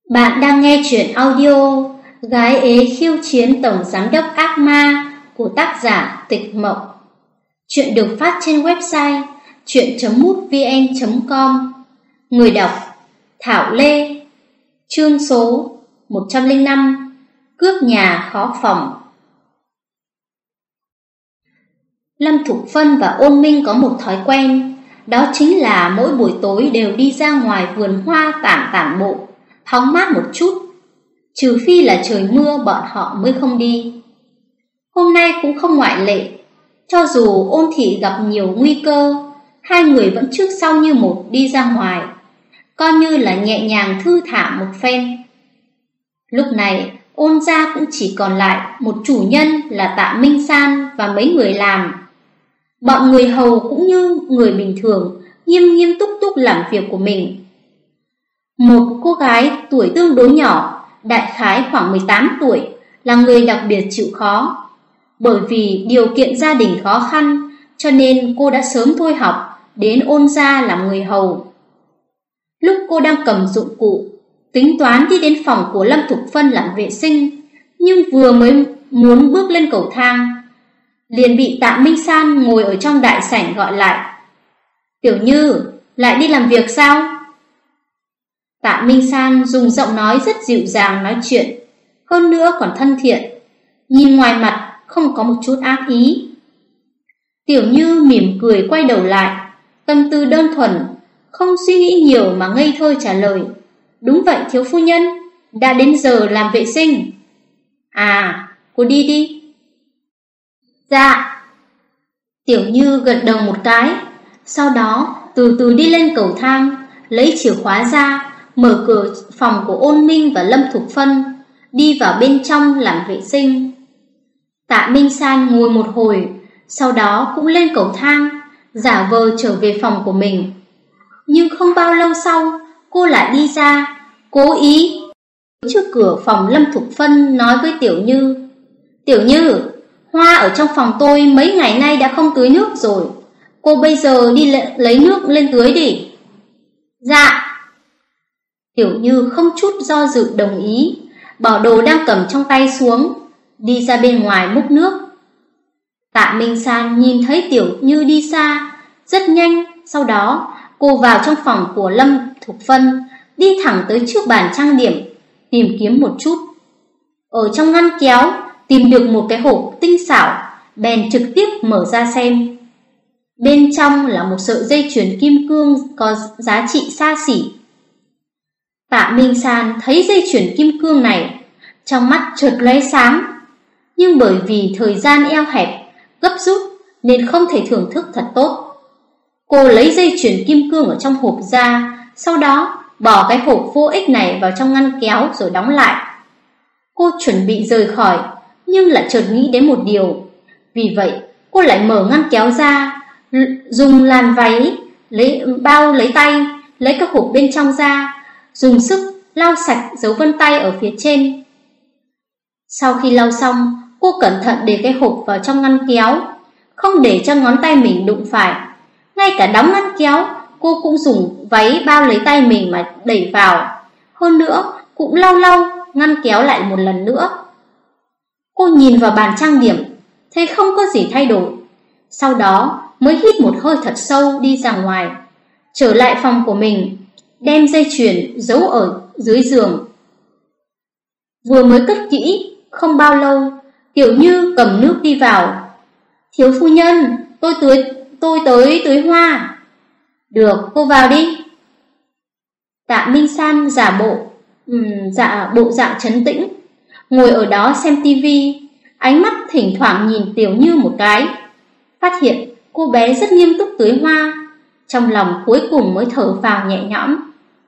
Bạn đang nghe truyện audio Gái ế khiêu chiến tổng giám đốc ác ma của tác giả Tịch Mộng. Truyện được phát trên website truyện.mútvn.com. Người đọc Thảo Lê. Chương số 105. Cướp nhà khó phòng. Lâm Thục Phân và Ôn Minh có một thói quen, đó chính là mỗi buổi tối đều đi ra ngoài vườn hoa tản bộ, hóng mát một chút. Trừ phi là trời mưa bọn họ mới không đi. Hôm nay cũng không ngoại lệ. Cho dù Ôn Thị gặp nhiều nguy cơ, hai người vẫn trước sau như một đi ra ngoài, coi như là nhẹ nhàng thư thả một phen. Lúc này Ôn gia cũng chỉ còn lại một chủ nhân là Tạ Minh San và mấy người làm. Bọn người hầu cũng như người bình thường, nghiêm túc làm việc của mình. Một cô gái tuổi tương đối nhỏ, đại khái khoảng 18 tuổi, là người đặc biệt chịu khó. Bởi vì điều kiện gia đình khó khăn, cho nên cô đã sớm thôi học, đến Ôn gia làm người hầu. Lúc cô đang cầm dụng cụ, tính toán đi đến phòng của Lâm Thục Phân làm vệ sinh, nhưng vừa mới muốn bước lên cầu thang, liền bị Tạ Minh San ngồi ở trong đại sảnh gọi lại. "Tiểu Như, lại đi làm việc sao?" Tạ Minh San dùng giọng nói rất dịu dàng nói chuyện, hơn nữa còn thân thiện, nhìn ngoài mặt không có một chút ác ý. Tiểu Như mỉm cười quay đầu lại, tâm tư đơn thuần, không suy nghĩ nhiều mà ngây thơ trả lời: "Đúng vậy thiếu phu nhân, đã đến giờ làm vệ sinh." "À, cô đi đi." "Dạ." Tiểu Như gật đầu một cái, sau đó từ từ đi lên cầu thang, lấy chìa khóa ra, mở cửa phòng của Ôn Minh và Lâm Thục Phân, đi vào bên trong làm vệ sinh. Tạ Minh San ngồi một hồi, sau đó cũng lên cầu thang, giả vờ trở về phòng của mình. Nhưng không bao lâu sau, cô lại đi ra, cố ý trước cửa phòng Lâm Thục Phân nói với Tiểu Như: "Tiểu Như, hoa ở trong phòng tôi mấy ngày nay đã không tưới nước rồi, cô bây giờ đi lấy nước lên tưới đi." "Dạ." Tiểu Như không chút do dự đồng ý, bỏ đồ đang cầm trong tay xuống, đi ra bên ngoài múc nước. Tạ Minh San nhìn thấy Tiểu Như đi xa, rất nhanh, sau đó cô vào trong phòng của Lâm Thục Phân, đi thẳng tới trước bàn trang điểm, tìm kiếm một chút. Ở trong ngăn kéo tìm được một cái hộp tinh xảo, bèn trực tiếp mở ra xem. Bên trong là một sợi dây chuyền kim cương có giá trị xa xỉ. Tạ Minh San thấy dây chuyền kim cương này, trong mắt chợt lóe sáng, nhưng bởi vì thời gian eo hẹp, gấp rút nên không thể thưởng thức thật tốt. Cô lấy dây chuyền kim cương ở trong hộp ra, sau đó bỏ cái hộp vô ích này vào trong ngăn kéo rồi đóng lại. Cô chuẩn bị rời khỏi, nhưng lại chợt nghĩ đến một điều. Vì vậy, cô lại mở ngăn kéo ra, dùng làn váy, lấy tay, lấy cái hộp bên trong ra, dùng sức lau sạch dấu vân tay ở phía trên. Sau khi lau xong, cô cẩn thận để cái hộp vào trong ngăn kéo, không để cho ngón tay mình đụng phải. Ngay cả đóng ngăn kéo, cô cũng dùng váy bao lấy tay mình mà đẩy vào. Hơn nữa, cũng lau ngăn kéo lại một lần nữa. Cô nhìn vào bàn trang điểm, thấy không có gì thay đổi. Sau đó mới hít một hơi thật sâu đi ra ngoài, trở lại phòng của mình, đem dây chuyền giấu ở dưới giường. Vừa mới cất kỹ, không bao lâu, Tiểu Như cầm nước đi vào. "Thiếu phu nhân, tôi tới tưới hoa." "Được, cô vào đi." Tạ Minh San giả bộ dạng trấn tĩnh, ngồi ở đó xem tivi, ánh mắt thỉnh thoảng nhìn Tiểu Như một cái, phát hiện cô bé rất nghiêm túc tưới hoa, trong lòng cuối cùng mới thở phào nhẹ nhõm.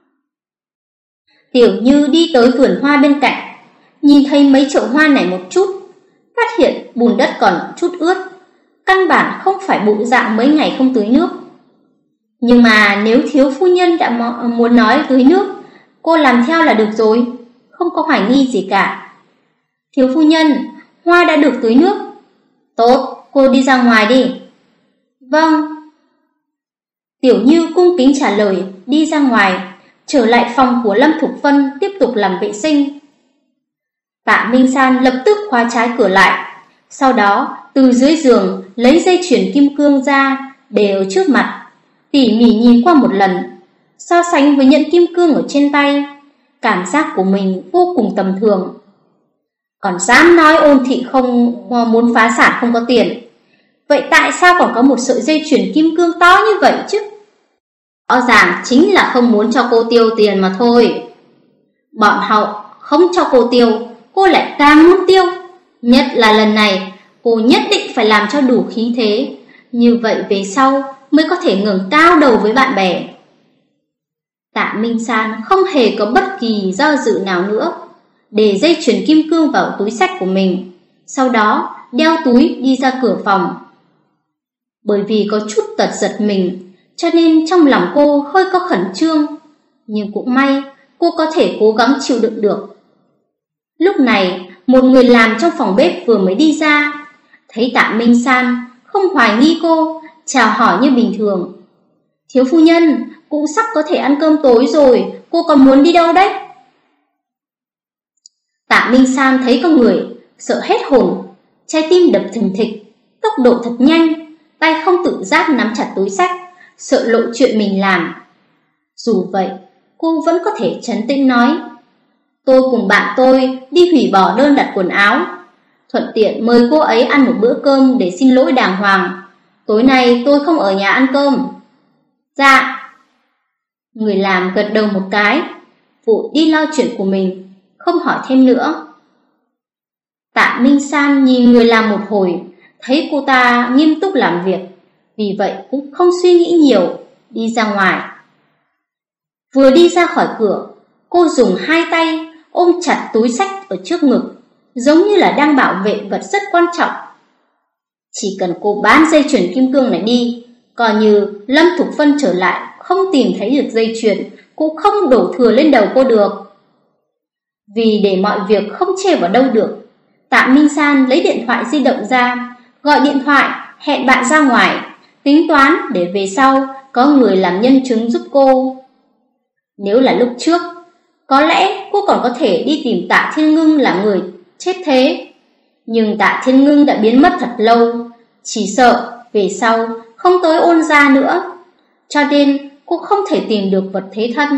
Tiểu Như đi tới vườn hoa bên cạnh, nhìn thấy mấy chậu hoa này một chút, phát hiện bùn đất còn chút ướt, căn bản không phải bộ dạng mấy ngày không tưới nước. Nhưng mà nếu thiếu phu nhân đã muốn nói tưới nước, cô làm theo là được rồi, không có hoài nghi gì cả. "Thiếu phu nhân, hoa đã được tưới nước." "Tốt, cô đi ra ngoài đi." "Vâng." Tiểu Như cung kính trả lời, đi ra ngoài, trở lại phòng của Lâm Thục Vân tiếp tục làm vệ sinh. Tạ Minh San lập tức khóa trái cửa lại, sau đó từ dưới giường lấy dây chuyền kim cương ra để ở trước mặt, tỉ mỉ nhìn qua một lần, so sánh với nhẫn kim cương ở trên tay, cảm giác của mình vô cùng tầm thường. Còn dám nói Ôn thị không muốn phá sản không có tiền. Vậy tại sao còn có một sợi dây chuyền kim cương to như vậy chứ? Rõ ràng chính là không muốn cho cô tiêu tiền mà thôi. Bọn họ không cho cô tiêu, cô lại càng muốn tiêu. Nhất là lần này, cô nhất định phải làm cho đủ khí thế, như vậy về sau mới có thể ngẩng cao đầu với bạn bè. Tạ Minh San không hề có bất kỳ do dự nào nữa, để dây chuyền kim cương vào túi xách của mình, sau đó đeo túi đi ra cửa phòng. Bởi vì có chút tật giật mình, cho nên trong lòng cô hơi có khẩn trương, nhưng cũng may cô có thể cố gắng chịu đựng được. Lúc này, một người làm trong phòng bếp vừa mới đi ra, thấy Tạ Minh San không hoài nghi cô, chào hỏi như bình thường. Thiếu phu nhân, cũng sắp có thể ăn cơm tối rồi, cô còn muốn đi đâu đấy? Tạ Minh San thấy con người, sợ hết hồn, trái tim đập thình thịch, tốc độ thật nhanh, tay không tự giác nắm chặt túi xách, sợ lộ chuyện mình làm. Dù vậy, cô vẫn có thể trấn tĩnh nói: tôi cùng bạn tôi đi hủy bỏ đơn đặt quần áo, thuận tiện mời cô ấy ăn một bữa cơm để xin lỗi đàng hoàng. Tối nay tôi không ở nhà ăn cơm. Dạ. Người làm gật đầu một cái, vội đi lo chuyện của mình, không hỏi thêm nữa. Tạ Minh San nhìn người làm một hồi, thấy cô ta nghiêm túc làm việc, vì vậy cũng không suy nghĩ nhiều, đi ra ngoài. Vừa đi ra khỏi cửa, cô dùng hai tay ôm chặt túi xách ở trước ngực, giống như là đang bảo vệ vật rất quan trọng. Chỉ cần cô bán dây chuyền kim cương này đi, coi như Lâm Thục Vân trở lại không tìm thấy được dây chuyền, cũng không đổ thừa lên đầu cô được. Vì để mọi việc không chê vào đâu được, Tạ Minh San lấy điện thoại di động ra, gọi điện thoại hẹn bạn ra ngoài, tính toán để về sau có người làm nhân chứng giúp cô. Nếu là lúc trước, có lẽ cô còn có thể đi tìm Tạ Thiên Ngưng là người chết thế. Nhưng Tạ Thiên Ngưng đã biến mất thật lâu, chỉ sợ về sau không tới Ôn gia nữa, cho nên cô không thể tìm được vật thế thân.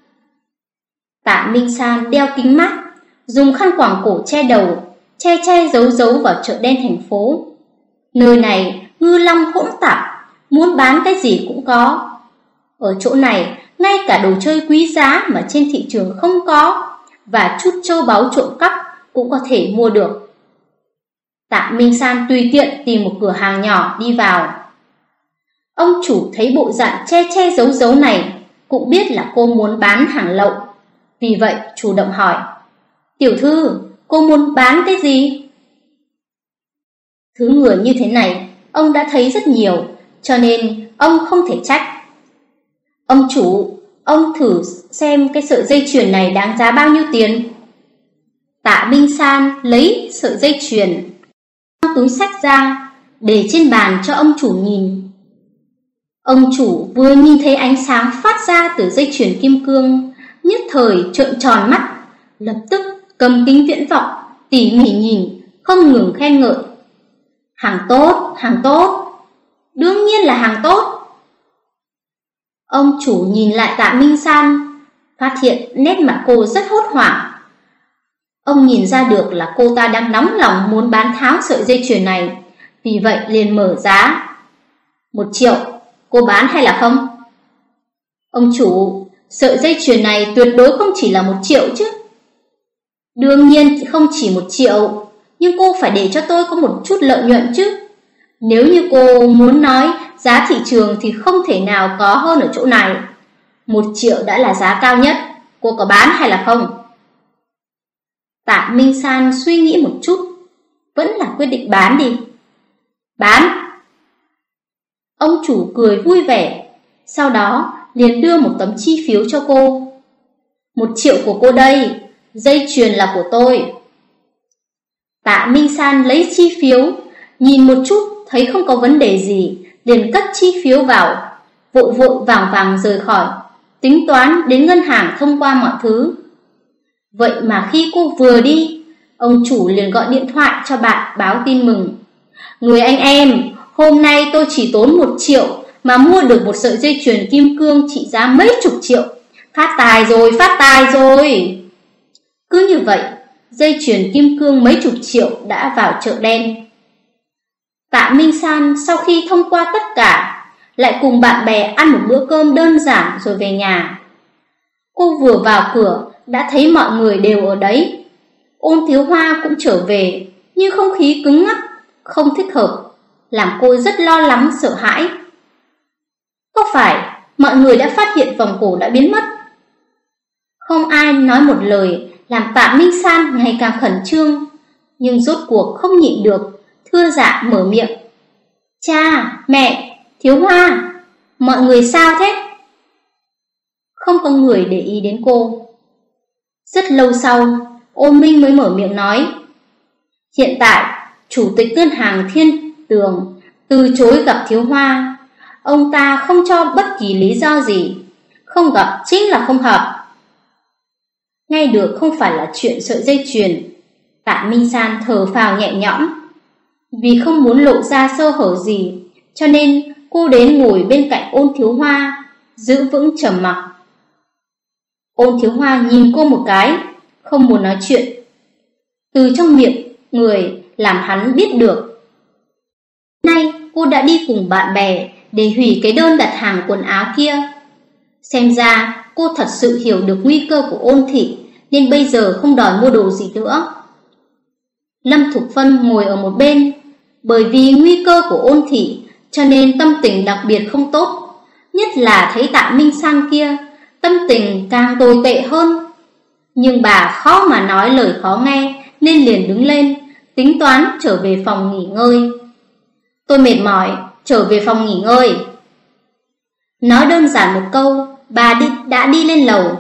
Tạ Minh San đeo kính mát, dùng khăn quàng cổ che đầu, che giấu vào chợ đen thành phố. Nơi này ngư long hỗn tạp, muốn bán cái gì cũng có. Ở chỗ này, ngay cả đồ chơi quý giá mà trên thị trường không có, và chút châu báu trộm cắp cũng có thể mua được. Tạ Minh San tùy tiện tìm một cửa hàng nhỏ đi vào. Ông chủ thấy bộ dạng che giấu này, cũng biết là cô muốn bán hàng lậu, vì vậy chủ động hỏi: tiểu thư, cô muốn bán cái gì? Thứ người như thế này, ông đã thấy rất nhiều, cho nên ông không thể trách. Ông chủ, ông thử xem cái sợi dây chuyền này đáng giá bao nhiêu tiền? Tạ Minh San lấy sợi dây chuyền trong túi xách ra, để trên bàn cho ông chủ nhìn. Ông chủ vừa nhìn thấy ánh sáng phát ra từ dây chuyền kim cương, nhất thời trợn tròn mắt, lập tức cầm kính viễn vọng, tỉ mỉ nhìn, không ngừng khen ngợi. Hàng tốt, hàng tốt, đương nhiên là hàng tốt. Ông chủ nhìn lại Tạ Minh San, phát hiện nét mặt cô rất hốt hoảng. Ông nhìn ra được là cô ta đang nóng lòng muốn bán tháo sợi dây chuyền này, vì vậy liền mở giá. 1 triệu, cô bán hay là không? Ông chủ, sợi dây chuyền này tuyệt đối không chỉ là 1 triệu chứ. Đương nhiên không chỉ 1 triệu, nhưng cô phải để cho tôi có một chút lợi nhuận chứ. Nếu như cô muốn nói giá thị trường thì không thể nào có hơn ở chỗ này. 1 triệu đã là giá cao nhất, cô có bán hay là không? Tạ Minh San suy nghĩ một chút, vẫn là quyết định bán đi. Bán. Ông chủ cười vui vẻ, sau đó liền đưa một tấm chi phiếu cho cô. 1 triệu của cô đây, dây chuyền là của tôi. Tạ Minh San lấy chi phiếu, nhìn một chút thấy không có vấn đề gì, liền cất chi phiếu vào, vội vàng rời khỏi. tính toán đến ngân hàng thông qua mọi thứ. Vậy mà khi cô vừa đi, ông chủ liền gọi điện thoại cho bạn báo tin mừng. Người anh em, hôm nay tôi chỉ tốn 1 triệu mà mua được một sợi dây chuyền kim cương trị giá mấy chục triệu. Phát tài rồi, phát tài rồi. Cứ như vậy, dây chuyền kim cương mấy chục triệu đã vào chợ đen. Tạ Minh San sau khi thông qua tất cả, lại cùng bạn bè ăn một bữa cơm đơn giản rồi về nhà. Cô vừa vào cửa đã thấy mọi người đều ở đấy. Ôn Thiếu Hoa cũng trở về, nhưng không khí cứng ngắc, không thích hợp, làm cô rất lo lắng sợ hãi. Có phải mọi người đã phát hiện vòng cổ đã biến mất? Không ai nói một lời, làm Tạ Minh San ngày càng khẩn trương, nhưng rốt cuộc không nhịn được, thưa dạ mở miệng. Cha, mẹ, Thiếu Hoa, mọi người sao thế? Không có người để ý đến cô. Rất lâu sau, Ôn Minh mới mở miệng nói. Hiện tại, Chủ tịch ngân hàng Thiên Tường từ chối gặp Thiếu Hoa. Ông ta không cho bất kỳ lý do gì. Không gặp chính là không hợp. Nghe được không phải là chuyện sợi dây chuyền, Tạ Minh San thở phào nhẹ nhõm. Vì không muốn lộ ra sơ hở gì, cho nên cô đến ngồi bên cạnh Ôn Thiếu Hoa, giữ vững trầm mặc. Ôn Thiếu Hoa nhìn cô một cái, không muốn nói chuyện. Từ trong miệng người làm hắn biết được. Nay cô đã đi cùng bạn bè để hủy cái đơn đặt hàng quần áo kia. Xem ra cô thật sự hiểu được nguy cơ của Ôn thị, nên bây giờ không đòi mua đồ gì nữa. Lâm Thục Phân ngồi ở một bên. Bởi vì nguy cơ của Ôn thị, cho nên tâm tình đặc biệt không tốt. Nhất là thấy Tạ Minh San kia, tâm tình càng tồi tệ hơn. Nhưng bà khó mà nói lời khó nghe, nên liền đứng lên, tính toán trở về phòng nghỉ ngơi. Tôi mệt mỏi, trở về phòng nghỉ ngơi. Nói đơn giản một câu, bà đã đi lên lầu.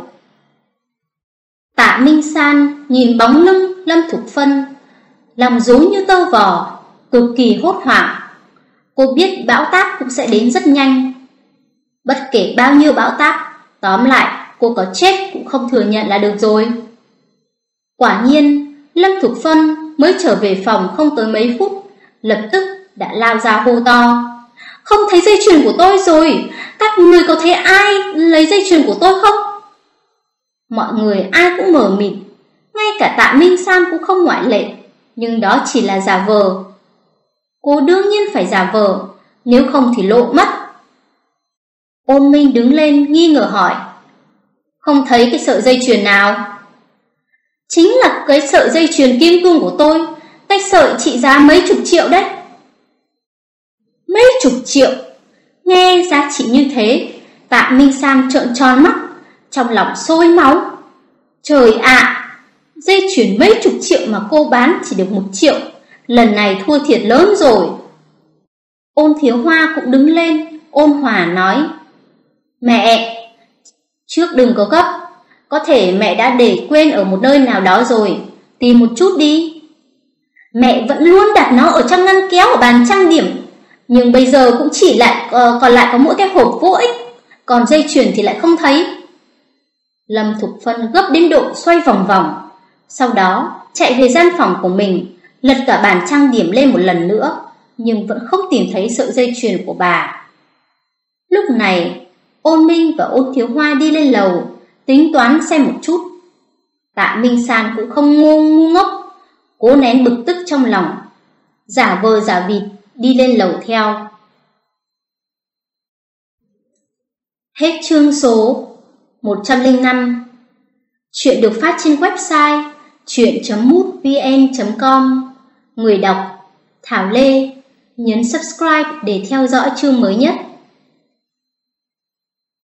Tạ Minh San nhìn bóng lưng Lâm Thục Phân, lòng rối như tơ vò, cực kỳ hốt hoảng. Cô biết bão táp cũng sẽ đến rất nhanh. Bất kể bao nhiêu bão táp, tóm lại cô có chết cũng không thừa nhận là được rồi. Quả nhiên, Lâm Thục Phân mới trở về phòng không tới mấy phút, lập tức đã lao ra hô to. Không thấy dây chuyền của tôi rồi, các người có thấy ai lấy dây chuyền của tôi không? Mọi người ai cũng mờ mịt, ngay cả Tạ Minh San cũng không ngoại lệ, nhưng đó chỉ là giả vờ. Cô đương nhiên phải giả vờ, nếu không thì lộ mất. Ôn Minh đứng lên nghi ngờ hỏi. Không thấy cái sợi dây chuyền nào? Chính là cái sợi dây chuyền kim cương của tôi, cái sợi trị giá mấy chục triệu đấy. Mấy chục triệu? Nghe giá trị như thế, Tạ Minh San trợn tròn mắt, trong lòng sôi máu. Trời ạ, dây chuyền mấy chục triệu mà cô bán chỉ được 1 triệu, lần này thua thiệt lớn rồi. Ôn Thiếu Hoa cũng đứng lên, ôn hòa nói. Mẹ, trước đừng có gấp, có thể mẹ đã để quên ở một nơi nào đó rồi, tìm một chút đi. Mẹ vẫn luôn đặt nó ở trong ngăn kéo ở bàn trang điểm, nhưng bây giờ cũng chỉ còn lại có mỗi cái hộp vô ích, còn dây chuyền thì lại không thấy. Lâm Thục Phân gấp đến độ xoay vòng vòng, sau đó chạy về gian phòng của mình, lật cả bàn trang điểm lên một lần nữa, nhưng vẫn không tìm thấy sợi dây chuyền của bà. Lúc này, Ôn Minh và Ôn Thiếu Hoa đi lên lầu, tính toán xem một chút. Tạ Minh San cũng không ngu ngốc, cố nén bực tức trong lòng, giả vờ giả vịt đi lên lầu theo. Hết chương số 105. Chuyện được phát trên website chuyện.mútvn.com. Người đọc Thảo Lê. Nhấn subscribe để theo dõi chương mới nhất.